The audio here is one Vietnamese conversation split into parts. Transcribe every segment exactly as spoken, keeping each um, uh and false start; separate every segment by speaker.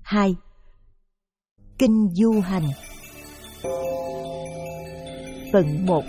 Speaker 1: hai. Kinh du hành. Phần một.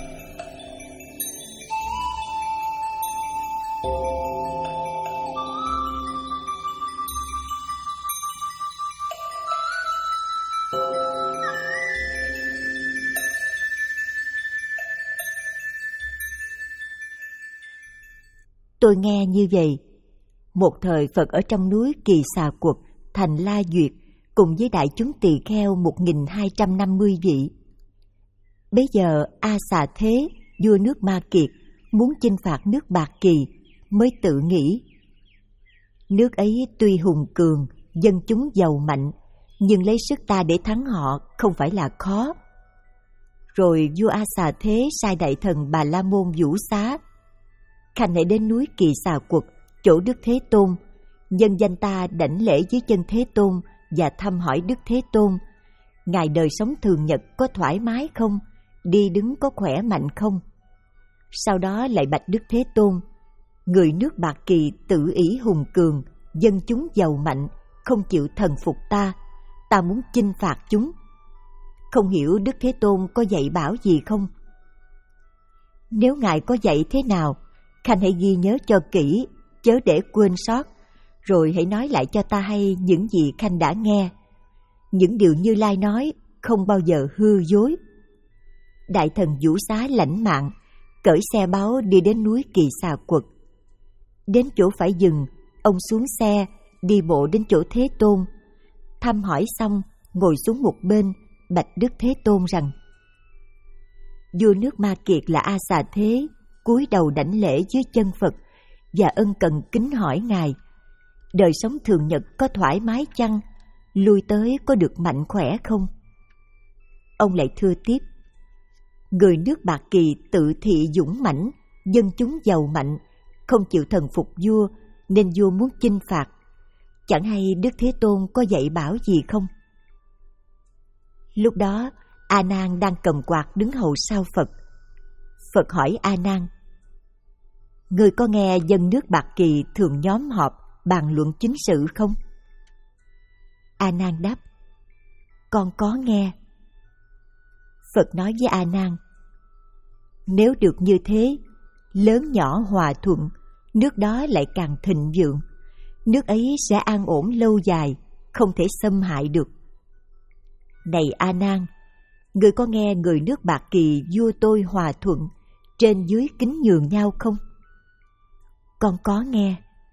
Speaker 1: Tôi nghe như vậy. Một thời Phật ở trong núi Kỳ Xà Quật, thành La Duyệt, cùng với đại chúng tỳ kheo một nghìn hai trăm năm mươi vị. Bấy giờ A Xà Thế, vua nước Ma Kiệt, muốn chinh phạt nước Bạc Kỳ, mới tự nghĩ: nước ấy tuy hùng cường, dân chúng giàu mạnh, nhưng lấy sức ta để thắng họ không phải là khó. Rồi vua A Xà Thế sai đại thần Bà La Môn Vũ Xá: khanh hãy đến núi Kỳ Xà Quật, chỗ Đức Thế Tôn, nhân danh ta đảnh lễ dưới chân Thế Tôn và thăm hỏi Đức Thế Tôn, ngài đời sống thường nhật có thoải mái không, đi đứng có khỏe mạnh không. Sau đó lại bạch Đức Thế Tôn: người nước Bạc Kỳ tự ỷ hùng cường, dân chúng giàu mạnh, không chịu thần phục ta, ta muốn chinh phạt chúng. Không hiểu Đức Thế Tôn có dạy bảo gì không? Nếu ngài có dạy thế nào, khanh hãy ghi nhớ cho kỹ, chớ để quên sót, rồi hãy nói lại cho ta hay những gì khanh đã nghe. Những điều Như Lai nói không bao giờ hư dối. Đại thần Vũ Xá lãnh mạng, cởi xe báu đi đến núi Kỳ Xà Quật. Đến chỗ phải dừng, ông xuống xe, đi bộ đến chỗ Thế Tôn. Thăm hỏi xong, ngồi xuống một bên, bạch Đức Thế Tôn rằng: vua nước Ma Kiệt là A Xà Thế, cúi đầu đảnh lễ dưới chân Phật và ân cần kính hỏi ngài: đời sống thường nhật có thoải mái chăng? Lui tới có được mạnh khỏe không? Ông lại thưa tiếp: người nước Bạc Kỳ tự thị dũng mãnh, dân chúng giàu mạnh, không chịu thần phục vua, nên vua muốn chinh phạt. Chẳng hay Đức Thế Tôn có dạy bảo gì không? Lúc đó A Nan đang cầm quạt đứng hầu sau Phật. Phật hỏi A Nan: người có nghe dân nước Bạc Kỳ thường nhóm họp bàn luận chính sự không? A Nan đáp: con có nghe. Phật nói với A Nan: nếu được như thế, lớn nhỏ hòa thuận, nước đó lại càng thịnh vượng, nước ấy sẽ an ổn lâu dài, không thể xâm hại được. Này A Nan, người có nghe người nước Bạc Kỳ vua tôi hòa thuận, trên dưới kính nhường nhau không? Con có nghe.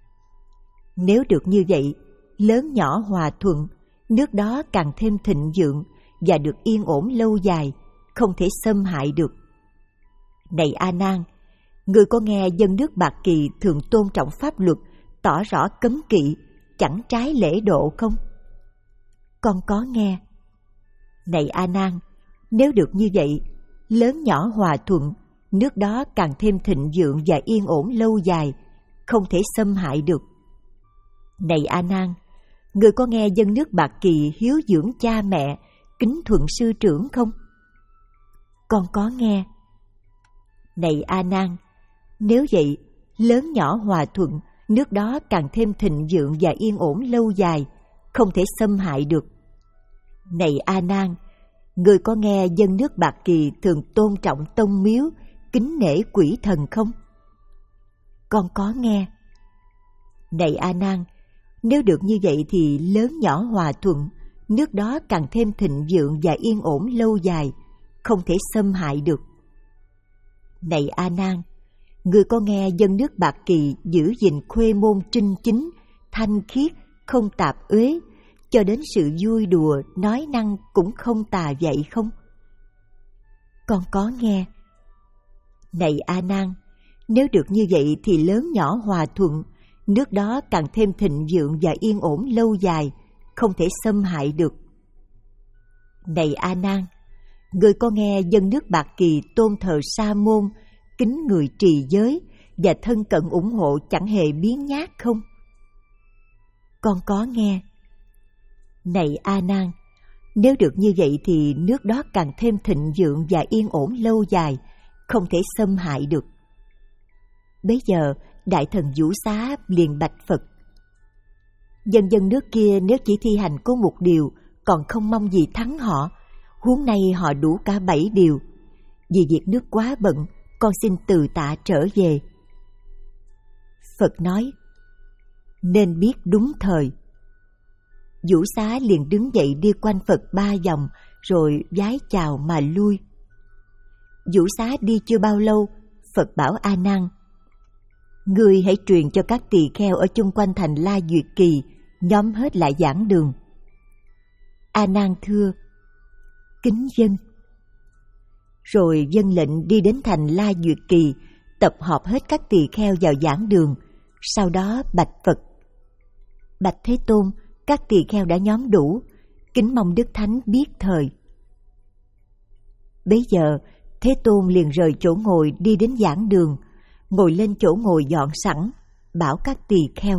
Speaker 1: Nếu được như vậy, lớn nhỏ hòa thuận, nước đó càng thêm thịnh vượng và được yên ổn lâu dài, không thể xâm hại được. Này A Nan, người có nghe dân nước Bạc Kỳ thường tôn trọng pháp luật, tỏ rõ cấm kỵ, chẳng trái lễ độ không? Con có nghe. Này A Nan, nếu được như vậy, lớn nhỏ hòa thuận, nước đó càng thêm thịnh vượng và yên ổn lâu dài, không thể xâm hại được. Này A Nan, người có nghe dân nước Bạc Kỳ hiếu dưỡng cha mẹ, kính thuận sư trưởng không? Con có nghe. Này A Nan, nếu vậy, lớn nhỏ hòa thuận, nước đó càng thêm thịnh vượng và yên ổn lâu dài, không thể xâm hại được. Này A Nan, người có nghe dân nước Bạc Kỳ thường tôn trọng tông miếu, kính nể quỷ thần không? Con có nghe. Này A Nan, nếu được như vậy thì lớn nhỏ hòa thuận, nước đó càng thêm thịnh vượng và yên ổn lâu dài, không thể xâm hại được. Này A Nan, người có nghe dân nước Bạc Kỳ giữ gìn khuê môn trinh chính, thanh khiết, không tạp uế, cho đến sự vui đùa, nói năng cũng không tà vậy không? Con có nghe. Này A Nan, nếu được như vậy thì lớn nhỏ hòa thuận, nước đó càng thêm thịnh vượng và yên ổn lâu dài, không thể xâm hại được. Này A Nan, người có nghe dân nước Bạc Kỳ tôn thờ Sa môn, kính người trì giới và thân cận ủng hộ chẳng hề biếng nhác không? Con có nghe. Này A Nan, nếu được như vậy thì nước đó càng thêm thịnh vượng và yên ổn lâu dài, không thể xâm hại được. Bấy giờ đại thần Vũ Xá liền bạch Phật: Dân dân nước kia nếu chỉ thi hành có một điều, còn không mong gì thắng họ, huống nay họ đủ cả bảy điều. Vì việc nước quá bận, con xin từ tạ trở về. Phật nói, nên biết đúng thời. Vũ Xá liền đứng dậy đi quanh Phật ba vòng, rồi vái chào mà lui. Vũ Xá đi chưa bao lâu, Phật bảo A Nan, ngươi hãy truyền cho các tỳ kheo ở chung quanh thành La Duyệt Kỳ nhóm hết lại giảng đường. A Nan thưa, kính vâng. Rồi vâng lệnh đi đến thành La Duyệt Kỳ, tập họp hết các tỳ kheo vào giảng đường. Sau đó bạch Phật, bạch Thế Tôn, các tỳ kheo đã nhóm đủ, kính mong Đức Thánh biết thời. Bấy giờ Thế Tôn liền rời chỗ ngồi đi đến giảng đường, ngồi lên chỗ ngồi dọn sẵn, bảo các tỳ kheo,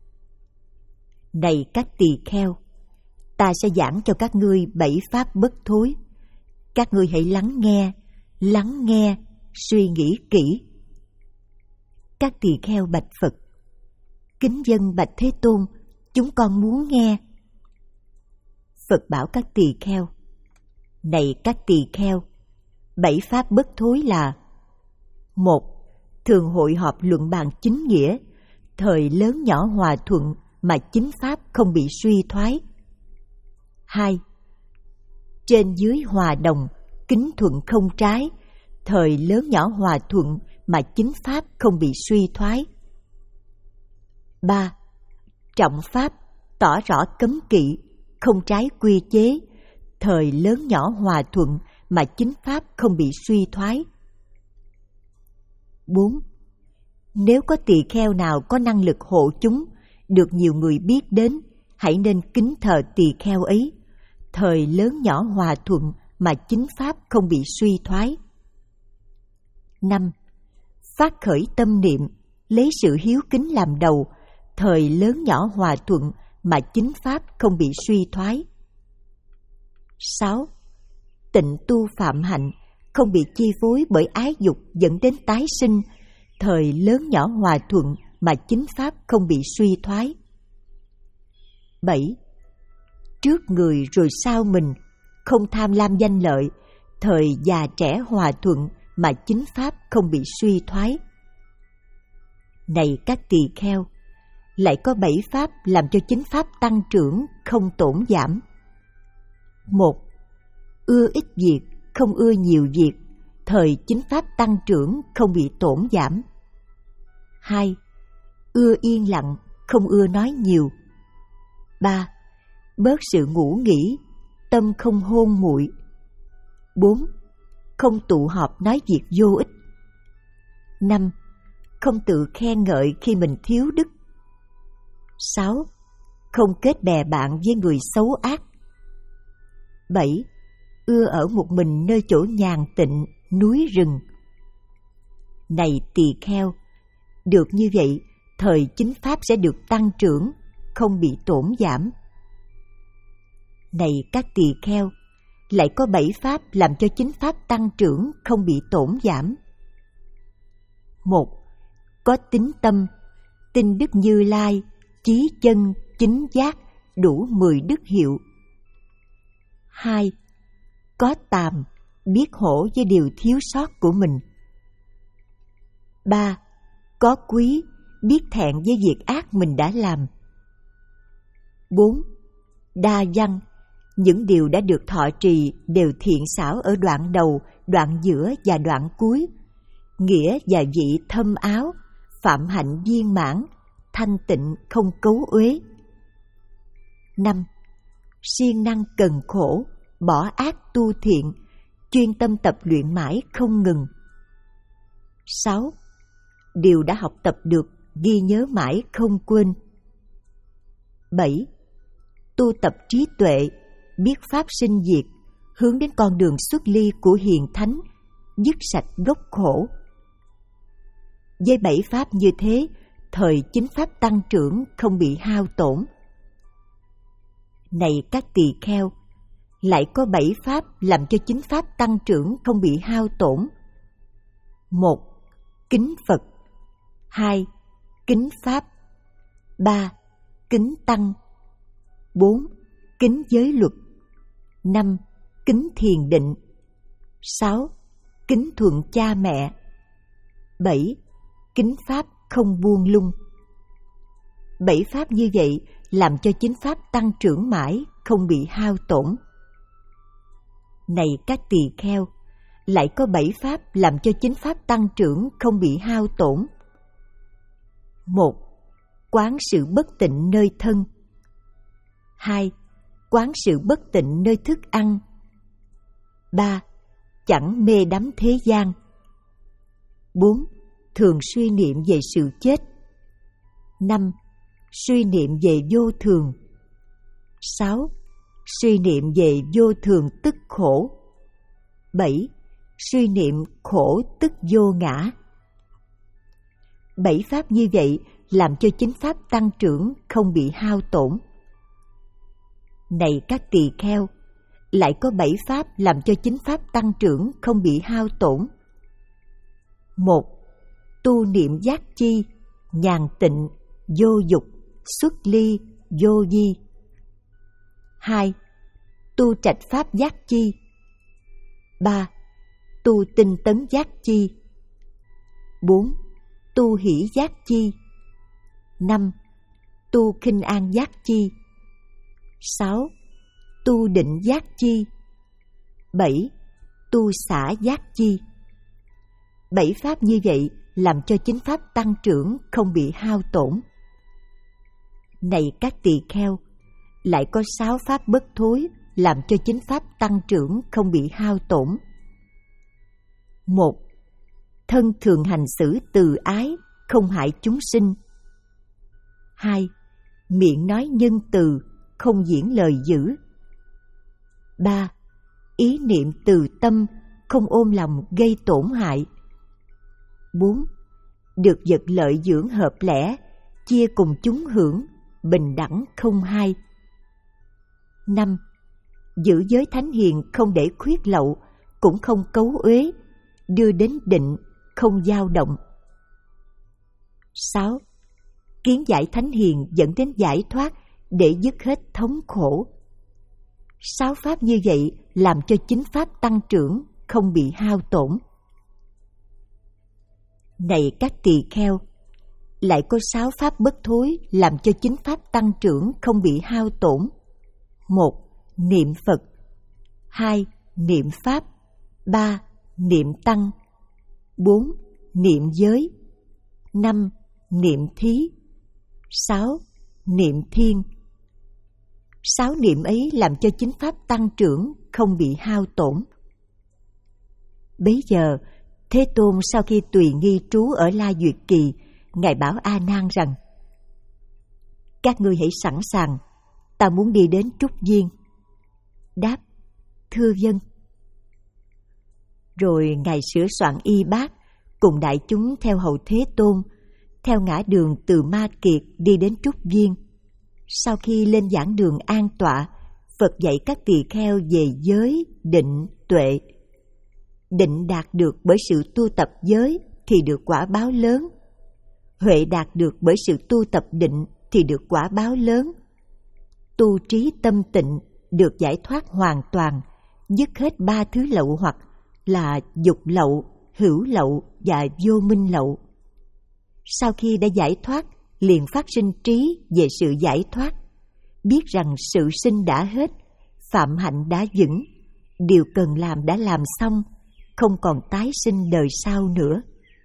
Speaker 1: này các tỳ kheo, ta sẽ giảng cho các ngươi bảy pháp bất thối. Các ngươi hãy lắng nghe, lắng nghe, suy nghĩ kỹ. Các tỳ kheo bạch Phật, kính vâng bạch Thế Tôn, chúng con muốn nghe. Phật bảo các tỳ kheo, này các tỳ kheo, bảy pháp bất thối là: một, thường hội họp luận bàn chính nghĩa, thời lớn nhỏ hòa thuận mà chính pháp không bị suy thoái. Hai, trên dưới hòa đồng, kính thuận không trái, thời lớn nhỏ hòa thuận mà chính pháp không bị suy thoái. Ba, trọng pháp, tỏ rõ cấm kỵ, không trái quy chế, thời lớn nhỏ hòa thuận mà chính pháp không bị suy thoái. Bốn, nếu có tỳ kheo nào có năng lực hộ chúng, được nhiều người biết đến, hãy nên kính thờ tỳ kheo ấy, thời lớn nhỏ hòa thuận mà chính pháp không bị suy thoái. Năm, phát khởi tâm niệm, lấy sự hiếu kính làm đầu, thời lớn nhỏ hòa thuận mà chính pháp không bị suy thoái. Sáu, tịnh tu phạm hạnh, không bị chi phối bởi ái dục dẫn đến tái sinh, thời lớn nhỏ hòa thuận mà chính pháp không bị suy thoái. Bảy, trước người rồi sau mình, không tham lam danh lợi, thời già trẻ hòa thuận mà chính pháp không bị suy thoái. Này các tỳ kheo, lại có bảy pháp làm cho chính pháp tăng trưởng, không tổn giảm. Một, ưa ít việc, không ưa nhiều việc, thời chính pháp tăng trưởng, không bị tổn giảm. Hai, ưa yên lặng, không ưa nói nhiều. Ba, bớt sự ngủ nghỉ, tâm không hôn muội. Bốn, không tụ họp nói việc vô ích. Năm, không tự khen ngợi khi mình thiếu đức. Sáu, không kết bè bạn với người xấu ác. Bảy, ưa ở một mình nơi chỗ nhàn tịnh, núi rừng. Này tỳ kheo, được như vậy, thời chính pháp sẽ được tăng trưởng, không bị tổn giảm. Này các tỳ kheo, lại có bảy pháp làm cho chính pháp tăng trưởng, không bị tổn giảm. Một, có tín tâm, tin Đức Như Lai, chí chân, chính giác, đủ mười đức hiệu. Hai, có tàm, biết hổ với điều thiếu sót của mình. Ba, có quý, biết thẹn với việc ác mình đã làm. Bốn, đa văn, những điều đã được thọ trì đều thiện xảo ở đoạn đầu, đoạn giữa và đoạn cuối, nghĩa và vị thâm áo, phạm hạnh viên mãn, thanh tịnh không cấu uế. Năm, siêng năng cần khổ, bỏ ác tu thiện, chuyên tâm tập luyện mãi không ngừng. Sáu, điều đã học tập được ghi nhớ mãi không quên. Bảy, tu tập trí tuệ, biết pháp sinh diệt, hướng đến con đường xuất ly của hiền thánh, dứt sạch gốc khổ. Với bảy pháp như thế, thời chính pháp tăng trưởng, không bị hao tổn. Này các tỳ kheo, lại có bảy pháp làm cho chính pháp tăng trưởng, không bị hao tổn. Một, kính Phật. Hai, kính Pháp. Ba, kính Tăng. bốn. Kính giới luật. năm. Kính thiền định. sáu. Kính thuận cha mẹ. bảy. Kính pháp không buông lung. Bảy pháp như vậy làm cho chính pháp tăng trưởng mãi, không bị hao tổn. Này các tỳ kheo, lại có bảy pháp làm cho chính pháp tăng trưởng không bị hao tổn. một. Quán sự bất tịnh nơi thân. hai. Quán sự bất tịnh nơi thức ăn. ba. Chẳng mê đắm thế gian. bốn. Thường suy niệm về sự chết. năm. Suy niệm về vô thường. sáu. Suy niệm về vô thường tức khổ. bảy. Suy niệm khổ tức vô ngã. Bảy pháp như vậy làm cho chính pháp tăng trưởng không bị hao tổn. Này các tỳ kheo, lại có bảy pháp làm cho chính pháp tăng trưởng không bị hao tổn. một. Tu niệm giác chi, nhàn tịnh, vô dục, xuất ly, vô di. hai. Tu trạch pháp giác chi. ba. Tu tinh tấn giác chi. bốn. Tu hỷ giác chi. năm. Tu khinh an giác chi. sáu. Tu định giác chi. bảy. Tu xả giác chi. Bảy pháp như vậy làm cho chính pháp tăng trưởng không bị hao tổn. Này các tỳ kheo, lại có sáu pháp bất thối làm cho chính pháp tăng trưởng không bị hao tổn. một. Thân thường hành xử từ ái, không hại chúng sinh. hai. Miệng nói nhân từ, không diễn lời dữ. ba. Ý niệm từ tâm, không ôm lòng gây tổn hại. bốn. Được vật lợi dưỡng hợp lẽ, chia cùng chúng hưởng, bình đẳng không hai. năm. Giữ giới thánh hiền không để khuyết lậu, cũng không cấu uế, đưa đến định, không dao động. sáu. Kiến giải thánh hiền dẫn đến giải thoát để dứt hết thống khổ. Sáu pháp như vậy làm cho chính pháp tăng trưởng không bị hao tổn. Này các tỳ kheo, lại có sáu pháp bất thối làm cho chính pháp tăng trưởng không bị hao tổn. một. Niệm Phật. hai. Niệm Pháp. ba. Niệm Tăng. bốn. Niệm giới. năm. Niệm thí. sáu. Niệm thiên. Sáu niệm ấy làm cho chính pháp tăng trưởng không bị hao tổn. Bấy giờ, Thế Tôn sau khi tùy nghi trú ở La Duyệt Kỳ, Ngài bảo A Nan rằng: Các ngươi hãy sẵn sàng, ta muốn đi đến Trúc Viên. Đáp: Thưa vâng. Rồi Ngài sửa soạn y bát, cùng đại chúng theo hầu Thế Tôn, theo ngã đường từ Ma Kiệt đi đến Trúc Viên. Sau khi lên giảng đường an tọa, Phật dạy các tỳ kheo về giới, định, tuệ. Định đạt được bởi sự tu tập giới thì được quả báo lớn. Huệ đạt được bởi sự tu tập định thì được quả báo lớn. Tu trí tâm tịnh được giải thoát hoàn toàn, dứt hết ba thứ lậu hoặc là dục lậu, hữu lậu và vô minh lậu. Sau khi đã giải thoát, liền phát sinh trí về sự giải thoát, biết rằng sự sinh đã hết, phạm hạnh đã vững, điều cần làm đã làm xong, không còn tái sinh đời sau nữa.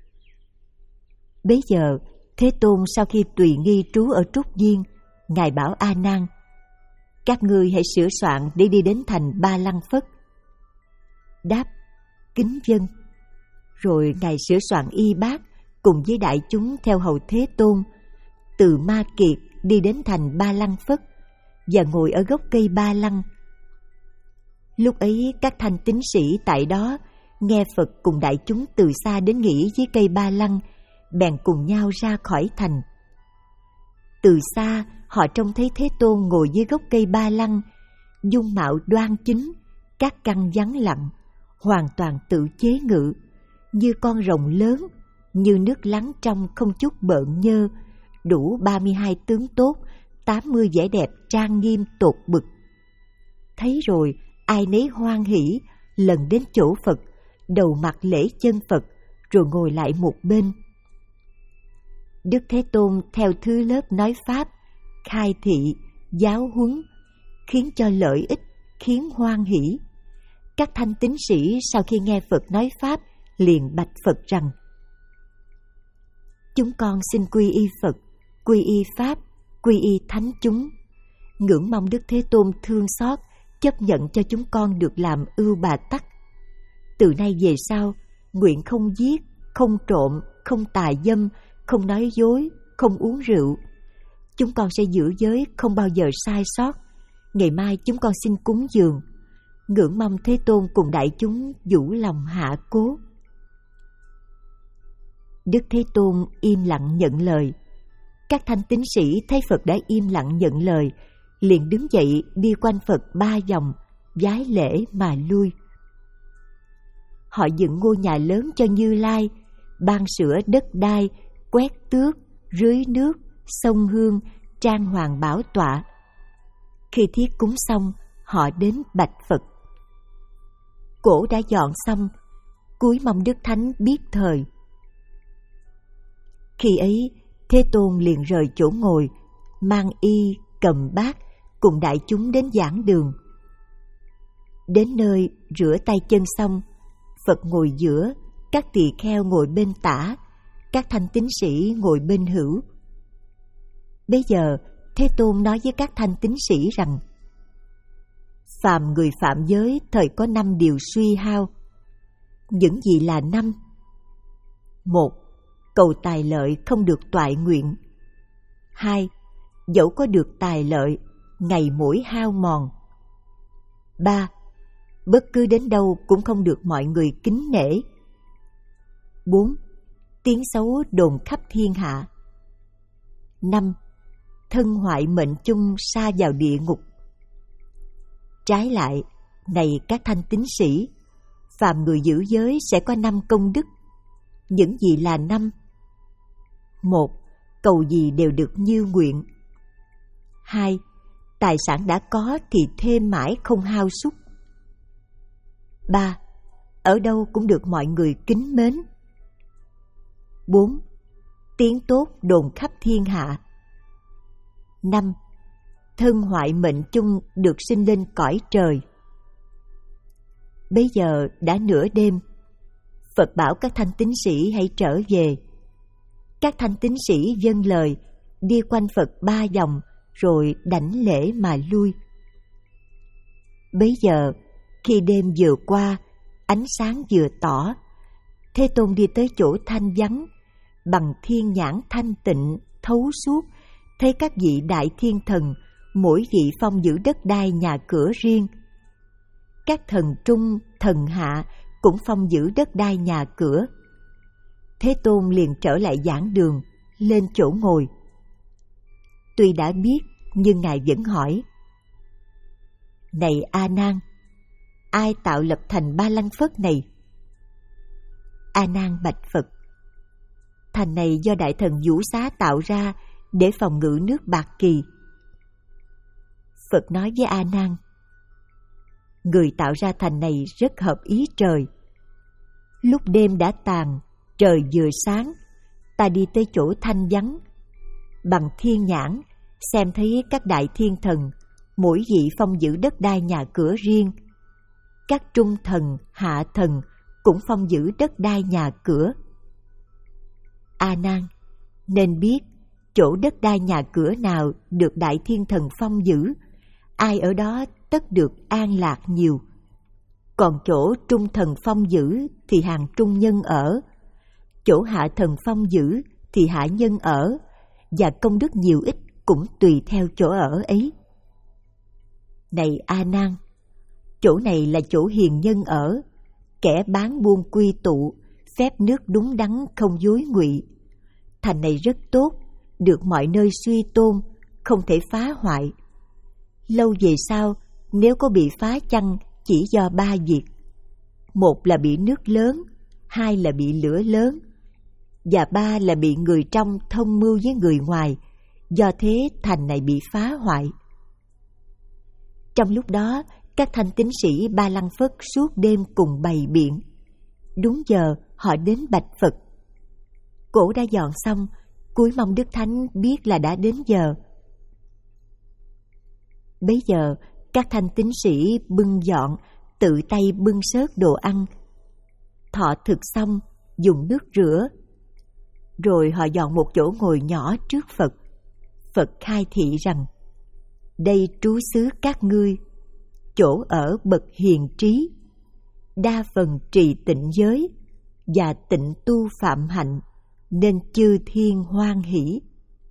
Speaker 1: Bấy giờ, Thế Tôn sau khi tùy nghi trú ở Trúc Viên, Ngài bảo A Nan: Các ngươi hãy sửa soạn để đi đến thành Ba Lăng Phất. Đáp: Kính vâng. Rồi Ngài sửa soạn y bát, cùng với đại chúng theo hầu Thế Tôn, từ Ma Kiệt đi đến thành Ba Lăng Phất và ngồi ở gốc cây Ba Lăng. Lúc ấy các thanh tín sĩ tại đó nghe Phật cùng đại chúng từ xa đến nghỉ dưới cây Ba Lăng, bèn cùng nhau ra khỏi thành. Từ xa họ trông thấy Thế Tôn ngồi dưới gốc cây Ba Lăng, dung mạo đoan chính, các căn vắng lặng, hoàn toàn tự chế ngự, như con rồng lớn, như nước lắng trong không chút bợn nhơ, đủ ba mươi hai tướng tốt, tám mươi vẻ đẹp trang nghiêm tột bực. Thấy rồi, ai nấy hoan hỉ, lần đến chỗ Phật, đầu mặt lễ chân Phật, rồi ngồi lại một bên. Đức Thế Tôn theo thứ lớp nói Pháp, khai thị, giáo huấn, khiến cho lợi ích, khiến hoan hỷ. Các thanh tín sĩ sau khi nghe Phật nói Pháp, liền bạch Phật rằng: chúng con xin quy y Phật, quy y Pháp, quy y Thánh chúng, ngưỡng mong Đức Thế Tôn thương xót, chấp nhận cho chúng con được làm ưu bà tắc. Từ nay về sau, nguyện không giết, không trộm, không tà dâm, không nói dối, không uống rượu. Chúng con sẽ giữ giới, không bao giờ sai sót. Ngày mai chúng con xin cúng dường, ngưỡng mong Thế Tôn cùng đại chúng vũ lòng hạ cố. Đức Thế Tôn im lặng nhận lời. Các thanh tín sĩ thấy Phật đã im lặng nhận lời, liền đứng dậy đi quanh Phật ba vòng, vái lễ mà lui. Họ dựng ngôi nhà lớn cho Như Lai, ban sửa đất đai, quét tước, rưới nước, sông hương, trang hoàng bảo tọa. Khi thiết cúng xong, họ đến bạch Phật. Cỗ đã dọn xong, cúi mong Đức Thánh biết thời. Khi ấy, Thế Tôn liền rời chỗ ngồi, mang y, cầm bát, cùng đại chúng đến giảng đường. Đến nơi rửa tay chân xong, Phật ngồi giữa, các tỳ kheo ngồi bên tả, các thanh tín sĩ ngồi bên hữu. Bây giờ, Thế Tôn nói với các thanh tín sĩ rằng: phàm người phạm giới thời có năm điều suy hao. Những gì là năm? Một, cầu tài lợi không được toại nguyện. Hai, dẫu có được tài lợi, ngày mỗi hao mòn. Ba, bất cứ đến đâu cũng không được mọi người kính nể. Bốn, tiếng xấu đồn khắp thiên hạ. Năm, thân hoại mệnh chung sa vào địa ngục. Trái lại, này các thanh tín sĩ, phàm người giữ giới sẽ có năm công đức. Những gì là năm? Một, cầu gì đều được như nguyện. Hai, tài sản đã có thì thêm mãi không hao sút. Ba, ở đâu cũng được mọi người kính mến. Bốn, tiếng tốt đồn khắp thiên hạ. Năm, thân hoại mệnh chung được sinh lên cõi trời. Bây giờ đã nửa đêm, Phật bảo các thanh tín sĩ hãy trở về. Các thanh tín sĩ vâng lời, đi quanh Phật ba vòng, rồi đảnh lễ mà lui. Bấy giờ, khi đêm vừa qua, ánh sáng vừa tỏ, Thế Tôn đi tới chỗ thanh vắng, bằng thiên nhãn thanh tịnh, thấu suốt, thấy các vị đại thiên thần, mỗi vị phong giữ đất đai nhà cửa riêng. Các thần trung, thần hạ cũng phong giữ đất đai nhà cửa. Thế Tôn liền trở lại giảng đường, lên chỗ ngồi. Tuy đã biết, nhưng Ngài vẫn hỏi: này A Nan, ai tạo lập thành Ba Lăng Phất này? A Nan bạch Phật: thành này do Đại Thần Vũ Xá tạo ra để phòng ngự nước Bạc Kỳ. Phật nói với A Nan: người tạo ra thành này rất hợp ý trời. Lúc đêm đã tàn, trời vừa sáng, ta đi tới chỗ thanh vắng, bằng thiên nhãn xem thấy các đại thiên thần, mỗi vị phong giữ đất đai nhà cửa riêng. Các trung thần, hạ thần cũng phong giữ đất đai nhà cửa. A Nan, nên biết chỗ đất đai nhà cửa nào được đại thiên thần phong giữ, ai ở đó tất được an lạc nhiều. Còn chỗ trung thần phong giữ thì hàng trung nhân ở, chỗ hạ thần phong giữ thì hạ nhân ở, và công đức nhiều ít cũng tùy theo chỗ ở ấy. Này A Nan, chỗ này là chỗ hiền nhân ở, kẻ bán buôn quy tụ, phép nước đúng đắn không dối ngụy. Thành này rất tốt, được mọi nơi suy tôn, không thể phá hoại. Lâu về sau, nếu có bị phá chăng, chỉ do ba việc: một là bị nước lớn, hai là bị lửa lớn, và ba là bị người trong thông mưu với người ngoài, do thế thành này bị phá hoại. Trong lúc đó, các thanh tín sĩ Ba Lăng Phất suốt đêm cùng bày biện. Đúng giờ họ đến bạch Phật. Cỗ đã dọn xong, cúi mong Đức Thánh biết là đã đến giờ. Bấy giờ, các thanh tín sĩ bưng dọn, tự tay bưng xớt đồ ăn. Thọ thực xong, dùng nước rửa. Rồi họ dọn một chỗ ngồi nhỏ trước Phật. Phật khai thị rằng: đây trú xứ các ngươi, chỗ ở bậc hiền trí, đa phần trì tịnh giới và tịnh tu phạm hạnh, nên chư thiên hoan hỷ.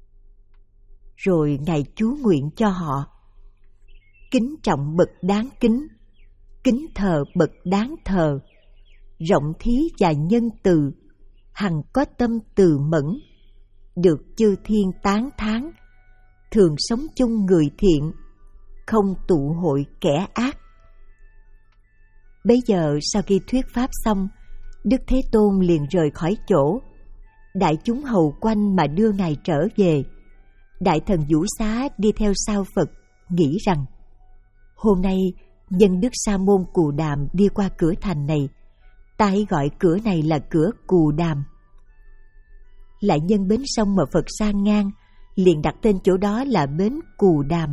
Speaker 1: Rồi Ngài chú nguyện cho họ: kính trọng bậc đáng kính, kính thờ bậc đáng thờ, rộng thí và nhân từ, hằng có tâm từ mẫn, được chư thiên tán thán, thường sống chung người thiện, không tụ hội kẻ ác. Bấy giờ sau khi thuyết pháp xong, Đức Thế Tôn liền rời khỏi chỗ. Đại chúng hầu quanh mà đưa Ngài trở về. Đại thần Vũ Xá đi theo sau Phật, nghĩ rằng: hôm nay nhân Đức Sa Môn Cù Đàm đi qua cửa thành này, ta hãy gọi cửa này là cửa Cù Đàm. Lại nhân bến sông mà Phật sang ngang, liền đặt tên chỗ đó là bến Cù Đàm.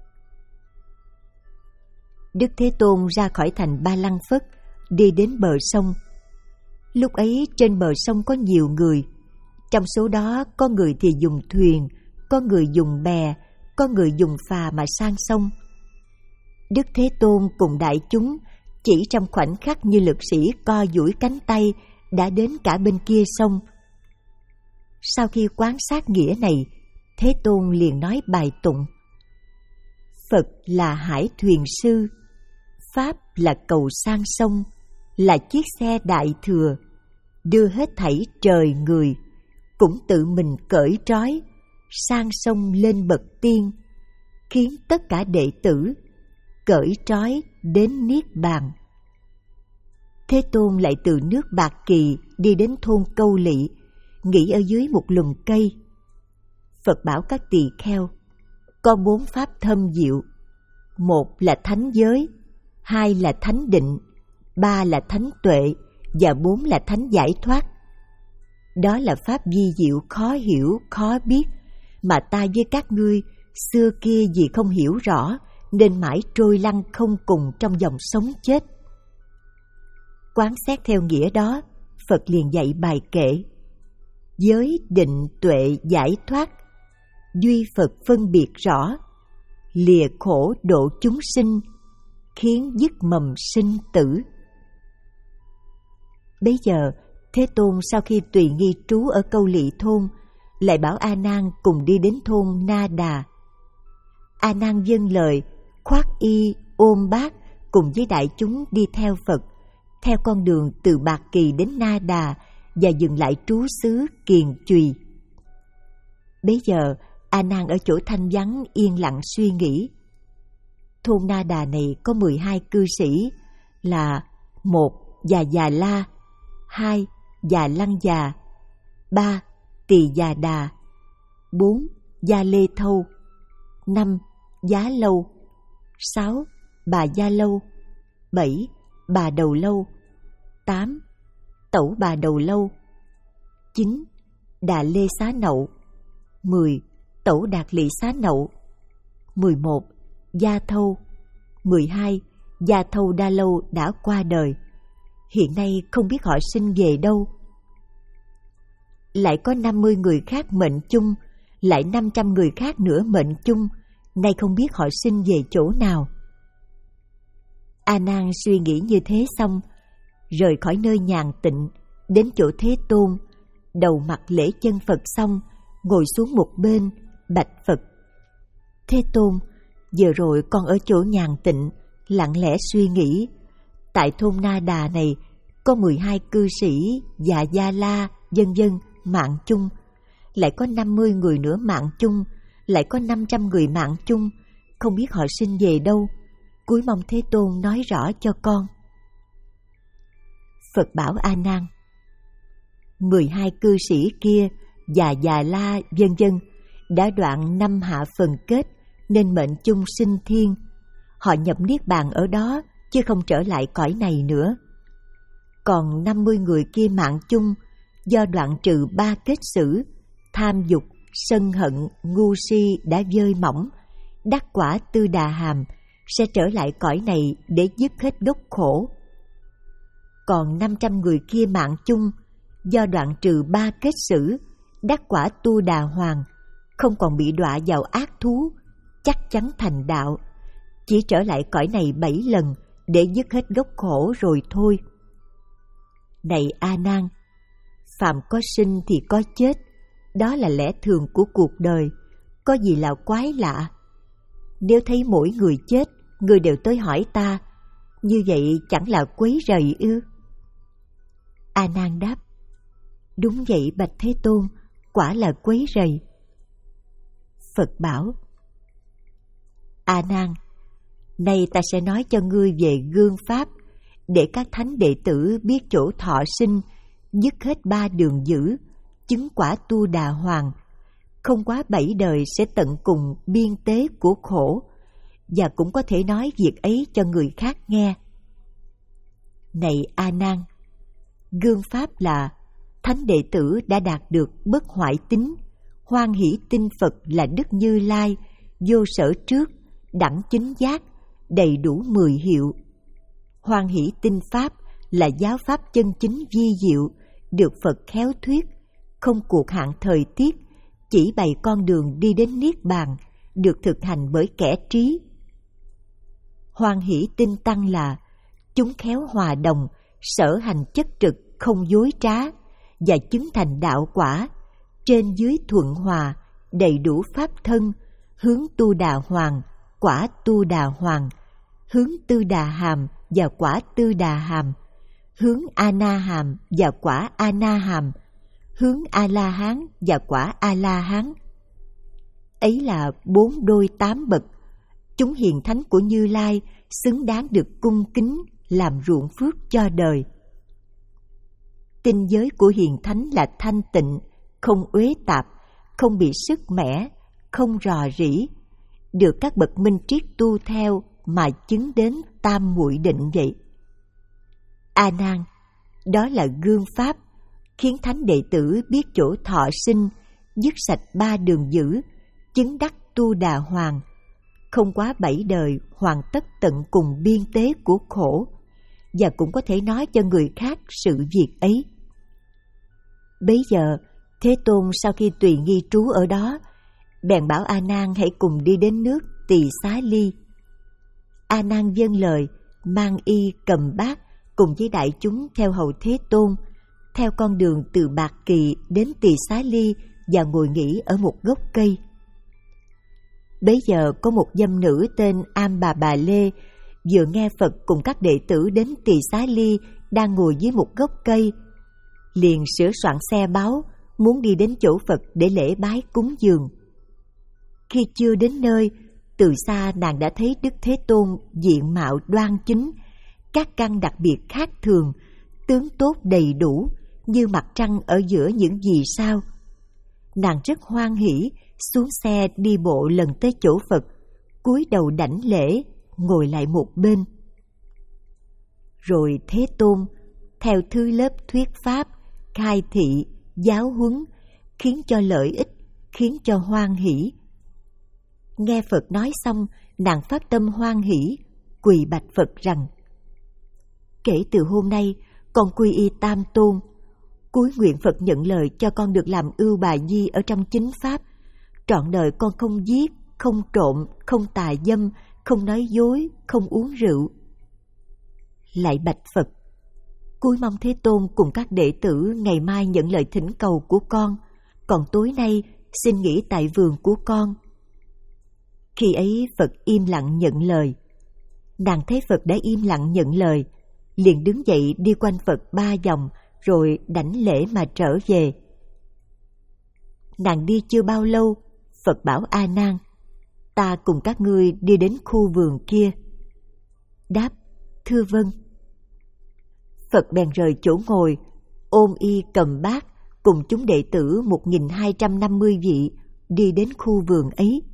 Speaker 1: Đức Thế Tôn ra khỏi thành Ba Lăng Phất, đi đến bờ sông. Lúc ấy trên bờ sông có nhiều người. Trong số đó có người thì dùng thuyền, có người dùng bè, có người dùng phà mà sang sông. Đức Thế Tôn cùng đại chúng chỉ trong khoảnh khắc như lực sĩ co duỗi cánh tay đã đến cả bên kia sông. Sau khi quan sát nghĩa này, Thế Tôn liền nói bài tụng: Phật là hải thuyền sư, Pháp là cầu sang sông, là chiếc xe đại thừa, đưa hết thảy trời người, cũng tự mình cởi trói, sang sông lên bậc tiên, khiến tất cả đệ tử cởi trói đến niết bàn. Thế Tôn lại từ nước Bạc Kỳ đi đến thôn Câu Lị, nghỉ ở dưới một lùm cây. Phật bảo các tỳ kheo: có bốn pháp thâm diệu. Một là thánh giới, hai là thánh định, ba là thánh tuệ, và bốn là thánh giải thoát. Đó là pháp vi diệu khó hiểu, khó biết, mà ta với các ngươi xưa kia vì không hiểu rõ, nên mãi trôi lăn không cùng trong dòng sống chết. Quán xét theo nghĩa đó, Phật liền dạy bài kệ: giới định tuệ giải thoát, duy Phật phân biệt rõ, lìa khổ độ chúng sinh, khiến dứt mầm sinh tử. Bấy giờ Thế Tôn sau khi tùy nghi trú ở Câu Lị thôn, lại bảo A Nan cùng đi đến thôn Na Đà. A Nan vâng lời, khoác y ôm bát cùng với đại chúng đi theo Phật, theo con đường từ Bạc Kỳ đến Na Đà, và dừng lại trú xứ Kiền Chùy. Bấy giờ A Nan ở chỗ thanh vắng yên lặng suy nghĩ. Thôn Na Đà này có mười hai cư sĩ là: một Già Già La, hai Già Lăng Già, ba Tỳ Già Đà, bốn Gia Lê Thâu, năm Giá Lâu, sáu Bà Gia Lâu, bảy Bà Đầu Lâu, tám Tẩu Bà Đầu Lâu, chín Đà Lê Xá Nậu, mười Tẩu Đạt Lị Xá Nậu, mười một Gia Thâu, mười hai Gia Thâu Đa Lâu đã qua đời, hiện nay không biết họ sinh về đâu. Lại có năm mươi người khác mệnh chung, lại năm trăm người khác nữa mệnh chung, nay không biết họ sinh về chỗ nào. A Nan suy nghĩ như thế xong, rời khỏi nơi nhàn tịnh, đến chỗ Thế Tôn, đầu mặt lễ chân Phật xong, ngồi xuống một bên, bạch Phật: Thế Tôn, vừa rồi con ở chỗ nhàn tịnh, lặng lẽ suy nghĩ, tại thôn Na Đà này có mười hai cư sĩ Già Gia La vân vân mạng chung, lại có năm mươi người nữa mạng chung, lại có năm trăm người mạng chung, không biết họ sinh về đâu, cúi mong Thế Tôn nói rõ cho con. Phật bảo A Nan: mười hai cư sĩ kia, Già Già La vân vân đã đoạn năm hạ phần kết nên mệnh chung sinh thiên. Họ nhập niết bàn ở đó chứ không trở lại cõi này nữa. Còn năm mươi người kia mạng chung do đoạn trừ ba kết sử, tham dục, sân hận, ngu si đã vơi mỏng, đắc quả tư đà hàm, sẽ trở lại cõi này để dứt hết gốc khổ. Còn năm trăm người kia mạng chung do đoạn trừ ba kết sử, đắc quả tu đà hoàng, không còn bị đọa vào ác thú, chắc chắn thành đạo, chỉ trở lại cõi này bảy lần để dứt hết gốc khổ rồi thôi. Này A Nan, phàm có sinh thì có chết, đó là lẽ thường của cuộc đời, có gì là quái lạ. Nếu thấy mỗi người chết, người đều tới hỏi ta, như vậy chẳng là quấy rầy ư? A Nan đáp: Đúng vậy bạch Thế Tôn, quả là quấy rầy. Phật bảo: A Nan, nay ta sẽ nói cho ngươi về gương pháp, để các thánh đệ tử biết chỗ thọ sinh, dứt hết ba đường dữ, chứng quả tu đà hoàng, không quá bảy đời sẽ tận cùng biên tế của khổ, và cũng có thể nói việc ấy cho người khác nghe. Này A Nan, gương pháp là thánh đệ tử đã đạt được bất hoại tính, hoan hỷ tinh Phật là Đức Như Lai, vô sở trước, đẳng chính giác, đầy đủ mười hiệu. Hoan hỷ tinh pháp là giáo pháp chân chính vi diệu, được Phật khéo thuyết, không cuộc hạn thời tiết, chỉ bày con đường đi đến niết bàn, được thực hành bởi kẻ trí. Hoan hỷ tinh tăng là chúng khéo hòa đồng, sở hành chất trực, không dối trá, và chứng thành đạo quả, trên dưới thuận hòa, đầy đủ pháp thân, hướng tu đà hoàng, quả tu đà hoàng, hướng tư đà hàm và quả tư đà hàm, hướng a na hàm và quả a na hàm, hướng a la hán và quả a la hán. Ấy là bốn đôi tám bậc, chúng hiền thánh của Như Lai xứng đáng được cung kính làm ruộng phước cho đời. Tinh giới của hiền thánh là thanh tịnh, không uế tạp, không bị sức mẻ, không rò rỉ, được các bậc minh triết tu theo mà chứng đến tam muội định vậy. A Nan, đó là gương pháp, khiến thánh đệ tử biết chỗ thọ sinh, dứt sạch ba đường dữ, chứng đắc tu đà hoàng, không quá bảy đời hoàn tất tận cùng biên tế của khổ, và cũng có thể nói cho người khác sự việc ấy. Bấy giờ, Thế Tôn sau khi tùy nghi trú ở đó, bèn bảo A Nan hãy cùng đi đến nước Tỳ Xá Ly. A Nan vâng lời, mang y cầm bát cùng với đại chúng theo hầu Thế Tôn, theo con đường từ Bạc Kỳ đến Tỳ Xá Ly và ngồi nghỉ ở một gốc cây. Bấy giờ có một dâm nữ tên Am Bà Bà Lê vừa nghe Phật cùng các đệ tử đến Tỳ Xá Ly đang ngồi dưới một gốc cây, liền sửa soạn xe báo muốn đi đến chỗ Phật để lễ bái cúng dường. Khi chưa đến nơi, từ xa nàng đã thấy Đức Thế Tôn diện mạo đoan chính, các căn đặc biệt khác thường, tướng tốt đầy đủ như mặt trăng ở giữa những vì sao. Nàng rất hoan hỉ, xuống xe đi bộ lần tới chỗ Phật, cúi đầu đảnh lễ, ngồi lại một bên. Rồi Thế Tôn theo thứ lớp thuyết pháp, khai thị, giáo huấn, khiến cho lợi ích, khiến cho hoan hỷ. Nghe Phật nói xong, nàng phát tâm hoan hỷ, quỳ bạch Phật rằng: Kể từ hôm nay, con quy y Tam Tôn, cúi nguyện Phật nhận lời cho con được làm ưu bà di ở trong chính pháp. Trọn đời con không giết, không trộm, không tà dâm, không nói dối, không uống rượu. Lại bạch Phật: Cúi mong Thế Tôn cùng các đệ tử ngày mai nhận lời thỉnh cầu của con, còn tối nay xin nghỉ tại vườn của con. Khi ấy Phật im lặng nhận lời. Nàng thấy Phật đã im lặng nhận lời, liền đứng dậy đi quanh Phật ba vòng, rồi đảnh lễ mà trở về. Nàng đi chưa bao lâu, Phật bảo A Nan: Ta cùng các ngươi đi đến khu vườn kia. Đáp: Thưa vâng. Phật bèn rời chỗ ngồi, ôm y cầm bát cùng chúng đệ tử một nghìn hai trăm năm mươi vị, đi đến khu vườn ấy,